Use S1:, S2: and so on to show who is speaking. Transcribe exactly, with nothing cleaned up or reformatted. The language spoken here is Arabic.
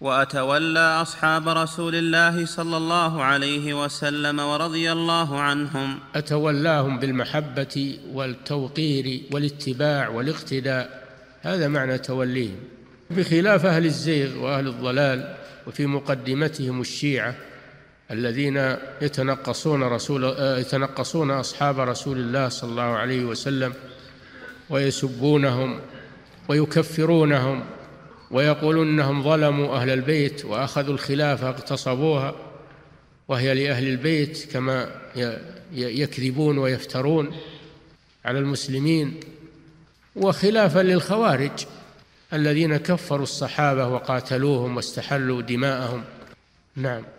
S1: وأتولى أصحاب رسول الله صلى الله عليه وسلم ورضي الله عنهم.
S2: أتولاهم بالمحبة والتوقير والاتباع والاقتداء، هذا معنى توليهم، بخلاف أهل الزيغ وأهل الضلال، وفي مقدمتهم الشيعة الذين يتنقصون رسول يتنقصون أصحاب رسول الله صلى الله عليه وسلم ويسبونهم ويكفرونهم ويقولون أنهم ظلموا أهل البيت وأخذوا الخلافة اغتصبوها وهي لأهل البيت، كما يكذبون ويفترون على المسلمين، وخلافا للخوارج الذين كفروا الصحابة وقاتلوهم واستحلوا دماءهم. نعم.